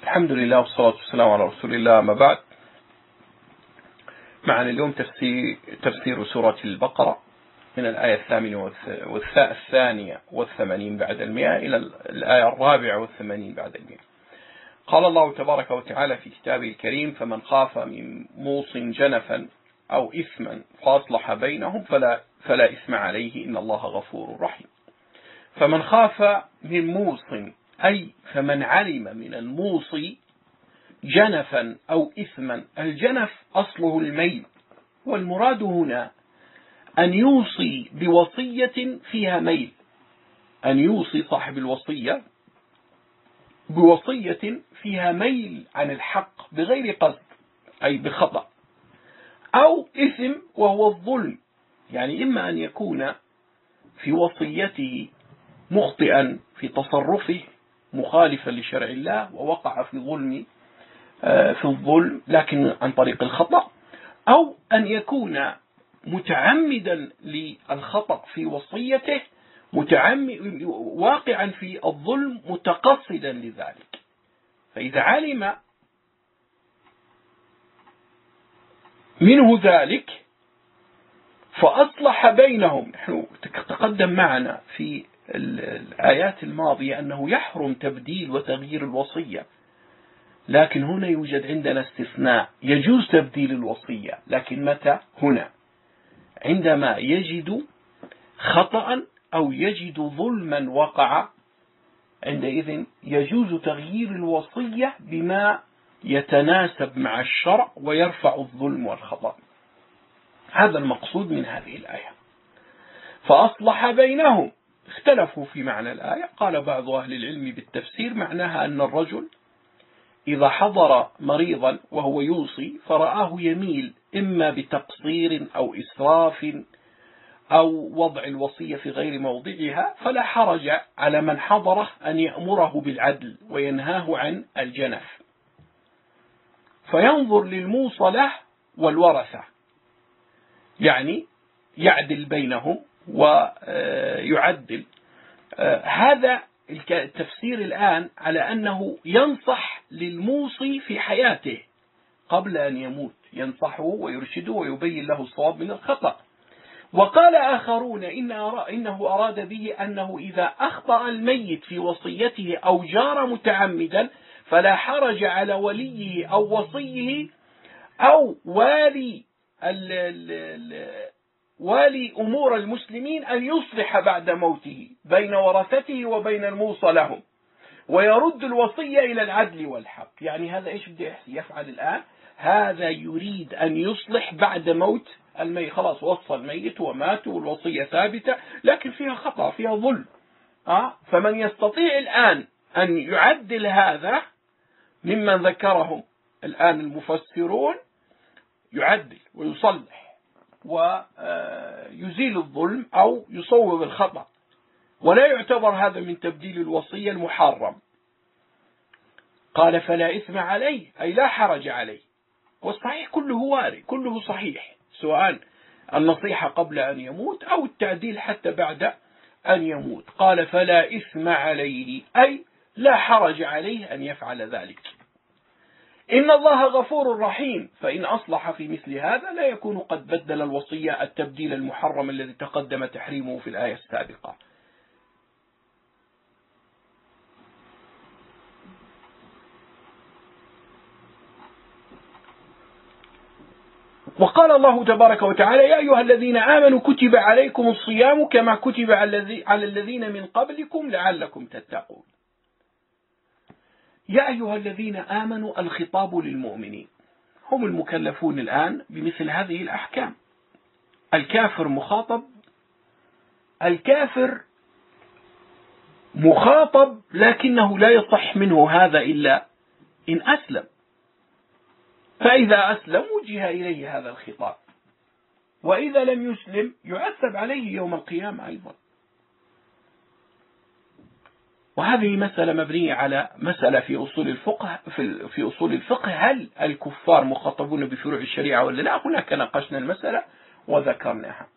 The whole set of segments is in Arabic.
الحمد لله والصلاة والسلام على رسول الله. ما بعد، معنا اليوم تفسير سورة البقرة من الآية 82 بعد 100 إلى الآية 84 بعد 100. قال الله تبارك وتعالى في كتابه الكريم: فمن خاف من موص جنفا أو إثما فأصلح بينهم فلا إثم عليه إن الله غفور رحيم. فمن خاف من موص أي فمن علم من الموص جنفا أو إثما. الجنف أصله الميل، والمراد هنا أن يوصي بوصية فيها ميل، أن يوصي صاحب الوصية بوصية فيها ميل عن الحق بغير قصد أي بخطأ، أو إثم وهو الظلم، يعني إما أن يكون في وصيته مخطئا في تصرفه مخالفا لشرع الله ووقع في الظلم لكن عن طريق الخطأ، أو أن يكون متعمدا للخطأ في وصيته، واقعا في الظلم متقصدا لذلك. فإذا علم منه ذلك فأصلح بينهم. نحن تقدم معنا في الآيات الماضية أنه يحرم تبديل وتغيير الوصية، لكن هنا يوجد عندنا استثناء، يجوز تبديل الوصية، لكن متى؟ هنا عندما يجد خطأ أو يجد ظلما وقع، عندئذ يجوز تغيير الوصية بما يتناسب مع الشرع ويرفع الظلم والخطأ. هذا المقصود من هذه الآية. فأصلح بينهم. اختلفوا في معنى الآية. قال بعض أهل العلم بالتفسير معناها أن الرجل إذا حضر مريضا وهو يوصي فرآه يميل إما بتقصير أو إسراف أو وضع الوصية في غير موضعها، فلا حرج على من حضره أن يأمره بالعدل وينهاه عن الجنف، فينظر للموصى له والورثة، يعني يعدل بينهم ويعدل. هذا التفسير الآن على أنه ينصح للموصي في حياته قبل أن يموت، ينصحه ويرشده ويبين له الصواب من الخطأ. وقال آخرون إنه أراد به أنه إذا أخطأ الميت في وصيته أو جار متعمدا فلا حرج على وليه أو وصيه أو والي أمور المسلمين أن يصلح بعد موته بين ورثته وبين الموصى لهم ويرد الوصية إلى العدل والحق. يعني هذا إيش بده يفعل الآن؟ هذا يريد أن يصلح بعد موت الميت، خلاص وصى الميت ومات والوصية ثابتة لكن فيها خطأ فيها ظلم. فمن يستطيع الآن أن يعدل هذا ممن ذكرهم الآن المفسرون، يعدل ويصلح ويزيل الظلم أو يصوب الخطأ، ولا يعتبر هذا من تبديل الوصية المحرم. قال فلا إثم عليه أي لا حرج عليه. والصحيح كله وارد، كله صحيح، سواء النصيحة قبل أن يموت أو التعديل حتى بعد أن يموت. قال فلا إثم عليه أي لا حرج عليه أن يفعل ذلك. إن الله غفور رحيم. فإن أصلح في مثل هذا لا يكون قد بدل الوصية التبديل المحرم الذي تقدم تحريمه في الآية السابقة. وقال الله تبارك وتعالى: يا أيها الذين آمنوا كتب عليكم الصيام كما كتب على الذين من قبلكم لعلكم تتقون. يا أيها الذين آمنوا، الخطاب للمؤمنين، هم المكلفون الآن بمثل هذه الأحكام. الكافر مخاطب، الكافر مخاطب لكنه لا يصح منه هذا إلا إن أسلم، فإذا أسلم وجه إليه هذا الخطاب، وإذا لم يسلم يعذب عليه يوم القيامة أيضا. وهذه مسألة مبنية على مسألة في أصول الفقه هل الكفار مخاطبون بفروع الشريعة ولا لا؟ هناك ناقشنا المسألة وذكرناها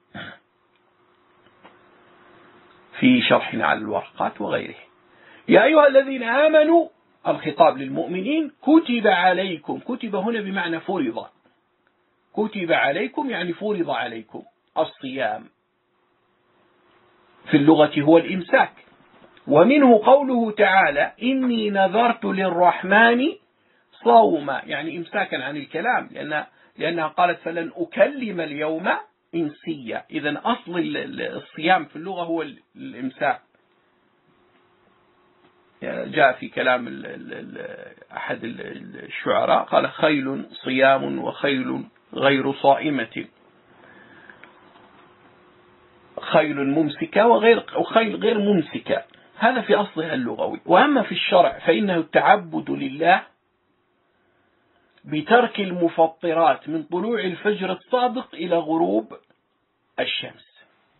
في شرحنا على الورقات وغيره. يا أيها الذين آمنوا الخطاب للمؤمنين كتب عليكم، كتب هنا بمعنى فرض، كتب عليكم يعني فرض عليكم الصيام، في اللغة هو الإمساك. ومنه قوله تعالى إني نذرت للرحمن صوما، يعني إمساكا عن الكلام، لأنها قالت فلن أكلم اليوم إنسيا. إذن أصل الصيام في اللغة هو الإمساك. جاء في كلام أحد الشعراء قال خيل صيام وخيل غير صائمة، خيل ممسكة وخيل غير ممسكة. هذا في أصلها اللغوي. وأما في الشرع فإنه التعبد لله بترك المفطرات من طلوع الفجر الصادق إلى غروب الشمس.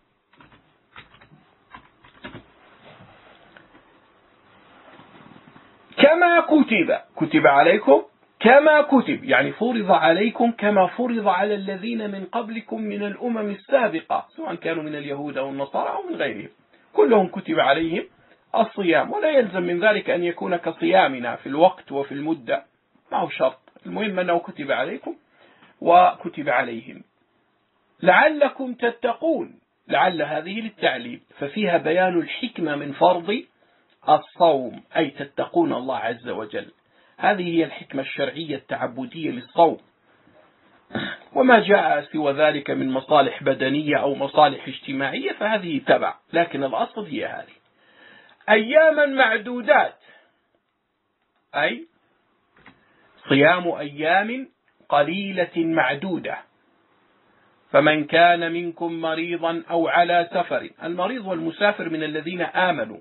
كما كتب عليكم، كما كتب يعني فرض عليكم كما فرض على الذين من قبلكم من الأمم السابقة، سواء كانوا من اليهود أو النصارى أو من غيرهم، كلهم كتب عليهم الصيام. ولا يلزم من ذلك أن يكون كصيامنا في الوقت وفي المدة، ما هو شرط، المهم أنه كتب عليكم وكتب عليهم لعلكم تتقون. لعل هذه للتعليل، ففيها بيان الحكمة من فرض الصوم، أي تتقون الله عز وجل. هذه هي الحكمة الشرعية التعبدية للصوم. وما جاء سوى ذلك من مصالح بدنية أو مصالح اجتماعية فهذه تبع، لكن الأصل هي هذه. أياما معدودات، أي صيام أيام قليلة معدودة. فمن كان منكم مريضا أو على سفر، المريض والمسافر من الذين آمنوا،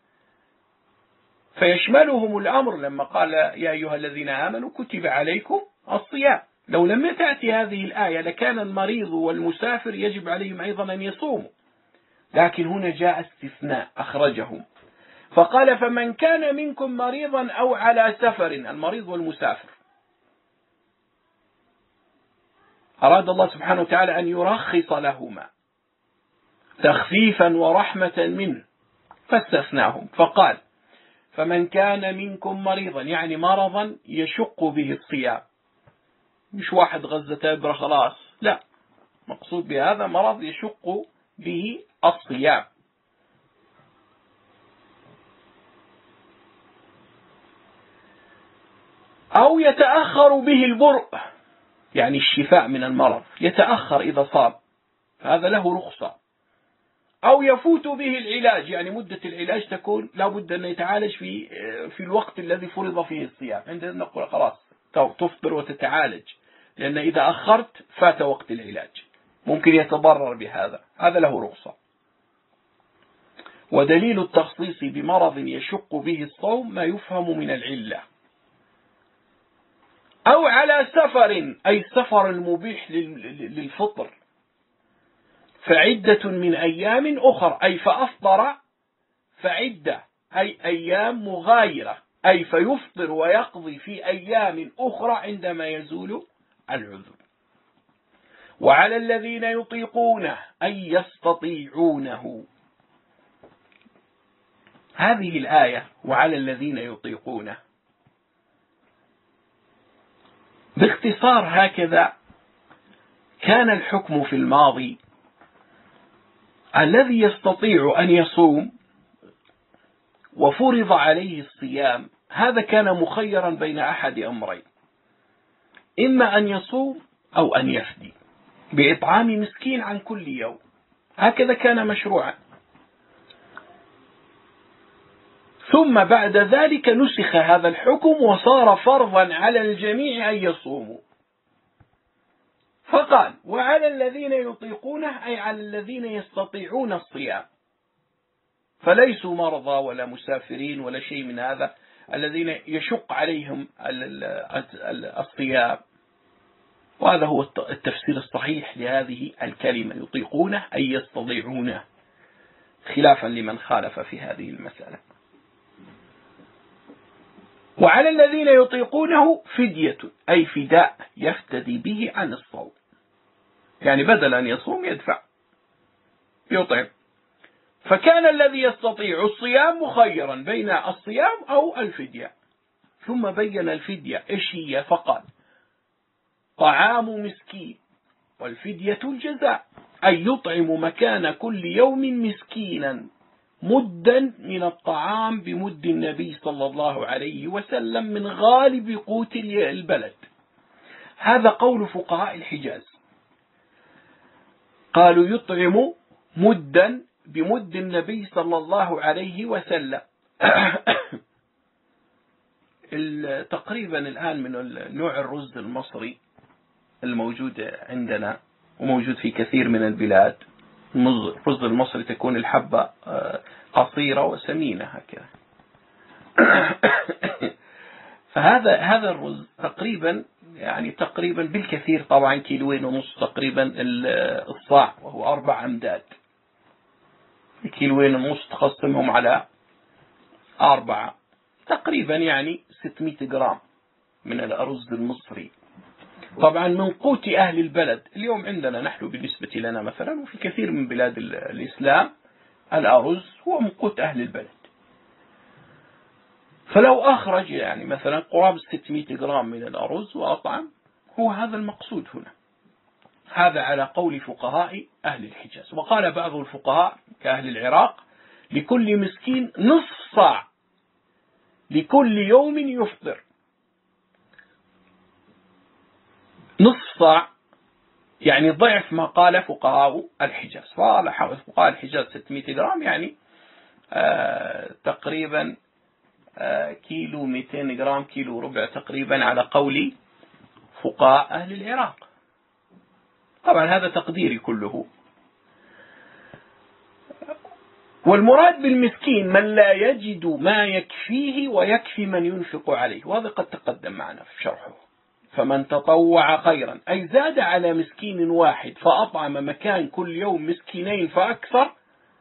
فيشملهم الأمر لما قال يا أيها الذين آمنوا كتب عليكم الصيام. لو لم تأتي هذه الآية لكان المريض والمسافر يجب عليهم أيضا أن يصوموا، لكن هنا جاء استثناء أخرجهم فقال فمن كان منكم مريضا أو على سفر، المريض والمسافر. أراد الله سبحانه وتعالى أن يرخص لهما تخفيفا ورحمة منه فاستثناهم، فقال فمن كان منكم مريضا، يعني مرضا يشق به الصيام، مش واحد غزة إبرة خلاص، لا، مقصود بهذا مرض يشق به الصيام. أو يتأخر به البرء، يعني الشفاء من المرض يتأخر إذا صاب، هذا له رخصة. أو يفوت به العلاج، يعني مدة العلاج تكون لا بد أن يتعالج في الوقت الذي فرض فيه الصيام، عندنا نقول خلاص تفطر وتتعالج، لأن إذا أخرت فات وقت العلاج، ممكن يتضرر بهذا، هذا له رخصة. ودليل التخصيص بمرض يشق به الصوم ما يفهم من العلة. أو على سفر، أي السفر المبيح للفطر، فعدة من أيام أخر، أي فأفطر فعدة، أي أيام مغايرة، أي فيفطر ويقضي في أيام أخرى عندما يزول العذر. وعلى الذين يطيقونه أي يستطيعونه، هذه الآية وعلى الذين يطيقونه باختصار هكذا. كان الحكم في الماضي الذي يستطيع أن يصوم وفرض عليه الصيام، هذا كان مخيرا بين أحد أمرين، إما أن يصوم أو أن يفدي بإطعام مسكين عن كل يوم، هكذا كان مشروعا. ثم بعد ذلك نسخ هذا الحكم وصار فرضا على الجميع أن يصوموا، فقال وعلى الذين يطيقونه، أي على الذين يستطيعون الصيام، فليسوا مرضى ولا مسافرين ولا شيء من هذا، الذين يشق عليهم الصيام. وهذا هو التفسير الصحيح لهذه الكلمة يطيقونه أي يستطيعونه، خلافا لمن خالف في هذه المسألة. وعلى الذين يطيقونه فدية، أي فداء يفتدي به عن الصوم، يعني بدل أن يصوم يدفع يطعم. فكان الذي يستطيع الصيام مخيرا بين الصيام أو الفدية، ثم بين الفدية إيش هي فقال: طعام مسكين، والفدية الجزاء، أي يطعم مكان كل يوم مسكينا مدا من الطعام بمد النبي صلى الله عليه وسلم من غالب قوت البلد. هذا قول فقهاء الحجاز، قالوا يطعم مدا بمد النبي صلى الله عليه وسلم. تقريبا الآن من نوع الرز المصري الموجود عندنا وموجود في كثير من البلاد، الرز المصري تكون الحبة قصيرة وسمينة هكذا. فهذا الرز تقريبا بالكثير طبعا 2.5 كيلو تقريبا الصاع، وهو 4 أمداد. 2.5 كيلو تقسمهم على 4 تقريبا 600 جرام من الأرز المصري. طبعا من قوت أهل البلد اليوم عندنا نحن بالنسبة لنا مثلا، وفي كثير من بلاد الإسلام الأرز هو من قوت أهل البلد. فلو أخرج مثلا قرابة 600 جرام من الأرز وأطعم، هو هذا المقصود هنا. هذا على قول فقهاء أهل الحجاز. وقال بعض الفقهاء كأهل العراق: لكل مسكين نصف صاع لكل يوم يفطر. نصف صاع ضعف ما قال فقهاء الحجاز. قال فقهاء الحجاز 600 جرام تقريبا كيلو 200 جرام، كيلو ربع تقريبا على قول فقهاء أهل العراق. طبعا هذا تقديري كله. والمراد بالمسكين من لا يجد ما يكفيه ويكفي من ينفق عليه، وهذا قد تقدم معنا في شرحه. فمن تطوع خيرا أي زاد على مسكين واحد فأطعم مكان كل يوم مسكينين فأكثر،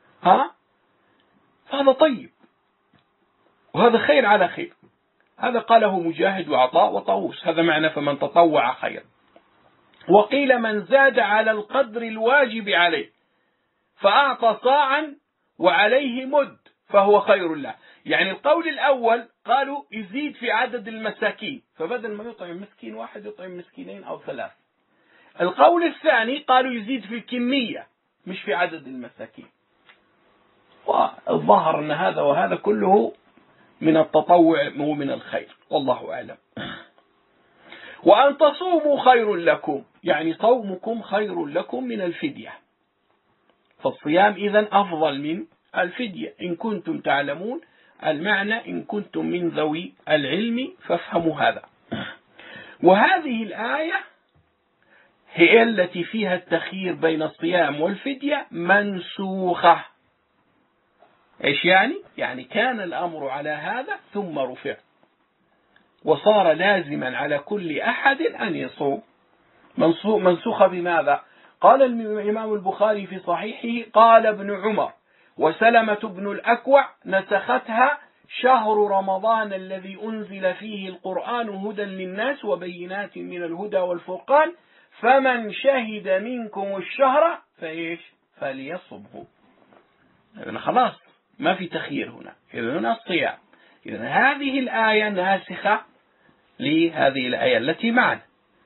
فهذا طيب، وهذا خير على خير. هذا قاله مجاهد وعطاء وطاووس، هذا معنى فمن تطوع خيرا. وقيل من زاد على القدر الواجب عليه فأعطى صاعا وعليه مد فهو خير له. القول الأول قالوا يزيد في عدد المساكين، فبدل ما يطعم مسكين واحد يطعم مسكينين أو 3. القول الثاني قالوا يزيد في الكمية مش في عدد المساكين. والظاهر أن هذا وهذا كله من التطوع ومن الخير، والله أعلم. وأن تصوموا خير لكم، صومكم خير لكم من الفدية. فالصيام إذن أفضل من الفدية إن كنتم تعلمون المعنى، إن كنتم من ذوي العلم فافهموا هذا. وهذه الآية هي التي فيها التخيير بين الصيام والفدية منسوخة. إيش يعني كان الأمر على هذا ثم رفع، وصار لازما على كل أحد أن يصوم. منسوخة بماذا؟ قال الإمام البخاري في صحيحه: قال ابن عمر وسلمة بن الأكوع: نسختها شهر رمضان الذي أنزل فيه القرآن هدى للناس وبينات من الهدى والفرقان، فمن شهد منكم الشهر فليصمه. خلاص ما في تخيير هنا، هنا الصيام. هذه الآية ناسخة لهذه الآية التي معنا.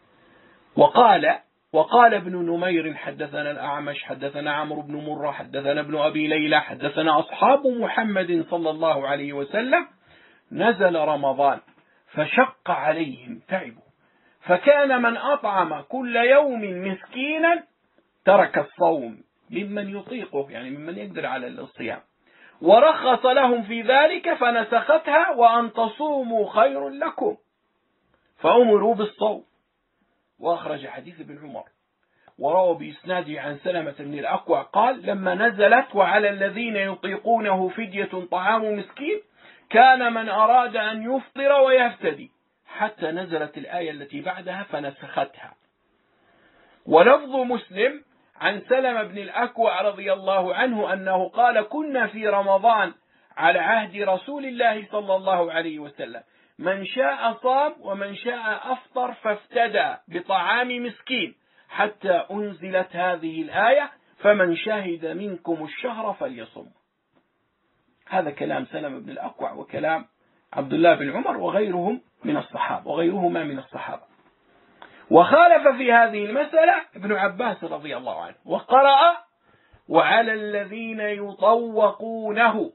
وقال ابن نمير: حدثنا الأعمش حدثنا عمرو بن مرة حدثنا ابن أبي ليلى حدثنا أصحاب محمد صلى الله عليه وسلم: نزل رمضان فشق عليهم تعبوا، فكان من أطعم كل يوم مسكينا ترك الصوم ممن يطيقه، ممن يقدر على الصيام، ورخص لهم في ذلك فنسختها وأن تصوموا خير لكم، فأمروا بالصوم. وأخرج حديث ابن عمر وروى بإسناده عن سلمة بن الأكوع قال: لما نزلت وعلى الذين يطيقونه فدية طعام مسكين كان من أراد أن يفطر ويفتدي، حتى نزلت الآية التي بعدها فنسختها. ولفظ مسلم عن سلمة بن الأكوع رضي الله عنه أنه قال: كنا في رمضان على عهد رسول الله صلى الله عليه وسلم، من شاء صام ومن شاء أفطر فافتدى بطعام مسكين، حتى أنزلت هذه الآية: فمن شهد منكم الشهر فليصم. هذا كلام سلمة بن الأكوع وكلام عبد الله بن عمر وغيرهم من الصحابة وغيرهما من الصحابة. وخالف في هذه المسألة ابن عباس رضي الله عنه وقرأ وعلى الذين يطوقونه،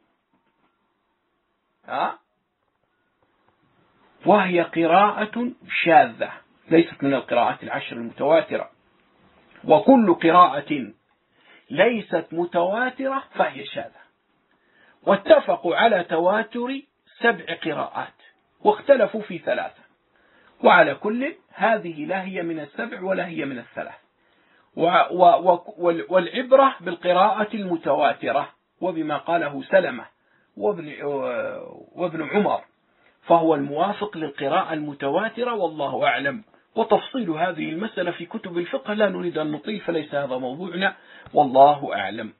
وهي قراءة شاذة ليست من القراءات العشر المتواترة، وكل قراءة ليست متواترة فهي شاذة. واتفقوا على تواتر 7 قراءات واختلفوا في 3، وعلى كل هذه لا هي من 7 ولا هي من 3. والعبرة بالقراءة المتواترة وبما قاله سلمة وابن عمر، فهو الموافق للقراءة المتواترة والله أعلم. وتفصيل هذه المسألة في كتب الفقه لا نريد أن نطيل، فليس هذا موضوعنا، والله أعلم.